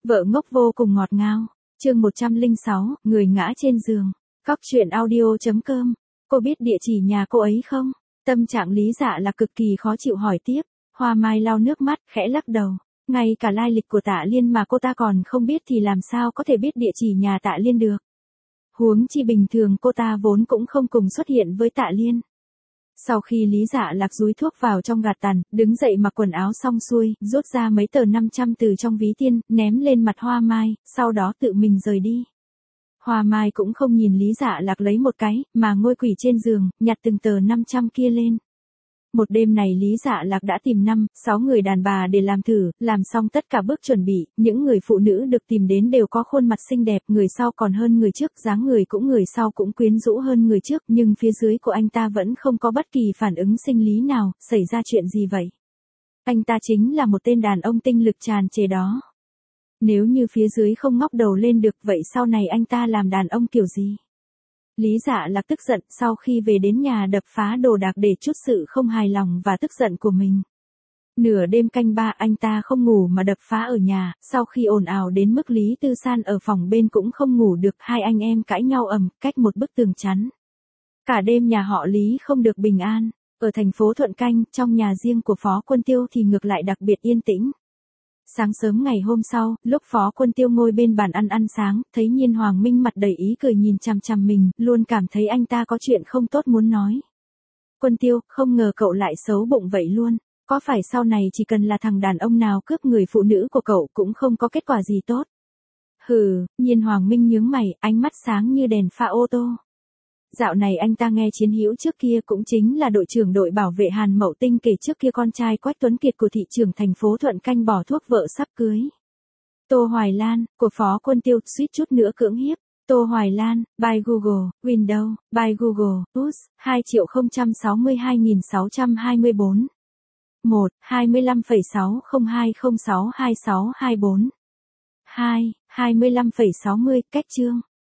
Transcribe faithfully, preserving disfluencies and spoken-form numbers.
Vợ ngốc vô cùng ngọt ngào. Chương một trăm lẻ sáu, người ngã trên giường. Cóc truyện audio chấm com. Cô biết địa chỉ nhà cô ấy không? Tâm trạng Lý Dạ là cực kỳ khó chịu hỏi tiếp. Hoa Mai lau nước mắt, khẽ lắc đầu. Ngay cả lai lịch của Tạ Liên mà cô ta còn không biết thì làm sao có thể biết địa chỉ nhà Tạ Liên được. Huống chi bình thường cô ta vốn cũng không cùng xuất hiện với Tạ Liên. Sau khi Lý Dạ Lạc dúi thuốc vào trong gạt tàn, đứng dậy mặc quần áo xong xuôi, rút ra mấy tờ năm trăm từ trong ví tiền, ném lên mặt Hoa Mai, sau đó tự mình rời đi. Hoa Mai cũng không nhìn Lý Dạ Lạc lấy một cái, mà ngồi quỳ trên giường, nhặt từng tờ năm trăm kia lên. Một đêm này Lý Dạ Lạc đã tìm năm, sáu người đàn bà để làm thử, làm xong tất cả bước chuẩn bị, những người phụ nữ được tìm đến đều có khuôn mặt xinh đẹp, người sau còn hơn người trước, dáng người cũng người sau cũng quyến rũ hơn người trước, nhưng phía dưới của anh ta vẫn không có bất kỳ phản ứng sinh lý nào, xảy ra chuyện gì vậy? Anh ta chính là một tên đàn ông tinh lực tràn trề đó. Nếu như phía dưới không ngóc đầu lên được, vậy sau này anh ta làm đàn ông kiểu gì? Lý Dạ Lạc tức giận, sau khi về đến nhà đập phá đồ đạc để chút sự không hài lòng và tức giận của mình. Nửa đêm canh ba anh ta không ngủ mà đập phá ở nhà, sau khi ồn ào đến mức Lý Tư San ở phòng bên cũng không ngủ được, hai anh em cãi nhau ầm, cách một bức tường chắn. Cả đêm nhà họ Lý không được bình an. Ở thành phố Thuận Canh, trong nhà riêng của Phó Quân Tiêu thì ngược lại đặc biệt yên tĩnh. Sáng sớm ngày hôm sau, lúc Phó Quân Tiêu ngồi bên bàn ăn ăn sáng, thấy Nhiên Hoàng Minh mặt đầy ý cười nhìn chằm chằm mình, luôn cảm thấy anh ta có chuyện không tốt muốn nói. Quân Tiêu, không ngờ cậu lại xấu bụng vậy luôn, có phải sau này chỉ cần là thằng đàn ông nào cướp người phụ nữ của cậu cũng không có kết quả gì tốt? Hừ, Nhiên Hoàng Minh nhướng mày, ánh mắt sáng như đèn pha ô tô. Dạo này anh ta nghe Chiến Hữu trước kia cũng chính là đội trưởng đội bảo vệ Hàn Mậu Tinh kể trước kia con trai Quách Tuấn Kiệt của thị trưởng thành phố Thuận Canh bỏ thuốc vợ sắp cưới. Tô Hoài Lan, của Phó Quân Tiêu, suýt chút nữa cưỡng hiếp. Tô Hoài Lan, by Google, Windows, by Google, Push, hai triệu không trăm sáu mươi hai nghìn sáu trăm hai mươi bốn. một, hai mươi lăm phẩy sáu không hai không sáu hai sáu hai bốn. hai, hai mươi lăm phẩy sáu mươi, cách chương.